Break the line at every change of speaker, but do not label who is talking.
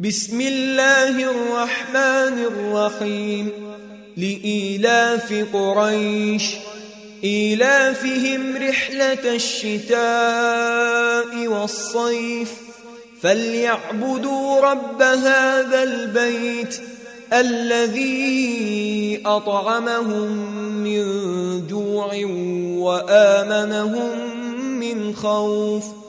بسم الله الرحمن الرحيم لإيلاف قريش إيلافهم رحلة الشتاء والصيف فليعبدوا رب هذا البيت الذي أطعمهم من جوع وآمنهم من خوف